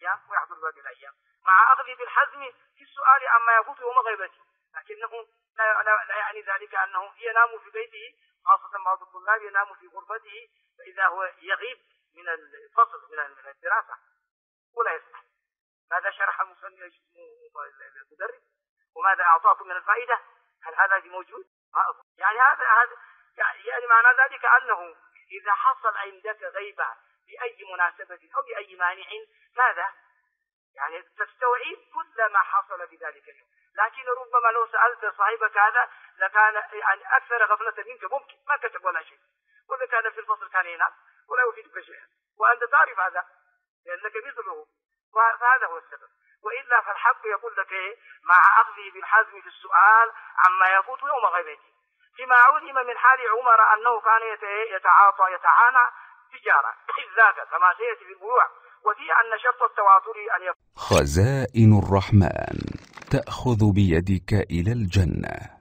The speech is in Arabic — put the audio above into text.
الأيام ويحضر باقي الأيام، مع أخذه بالحزم في السؤال عما يفوت يوم غيبته، لكنه لا يعني ذلك أنه ينام في بيته، خاصة بعض الطلاب ينام في غرفته، فإذا هو يغيب من الفصل من الدراسة ولا يصح. ماذا شرح المدرس وماذا أعطاكم من الفائدة؟ هل هذا موجود؟ يعني هذا يعني معنى ذلك أنه إذا حصل عندك غيبة بأي مناسبة أو بأي مانع، ماذا؟ يعني تستوعب كل ما حصل في ذلك اليوم، لكن ربما لو سألت صاحبك هذا لكان يعني أكثر غفلة منك، ممكن ما كتب ولا شيء، وإذا كان في الفصل كان ينام ولا يفيدك شيئا، وأنت تعرف هذا لأنك مثله، فهذا هو السبب. وإلا فالحق يقول لك مع أخذه بالحزم في السؤال عما يفوت يوم غيبته، فيما علم من حال عمر أنه كان يتعانى تجارة ذاك كما سيأتي في البيوع، وفي أن شرط التواتر أن يكون خزائن الرحمن تأخذ بيدك إلى الجنة.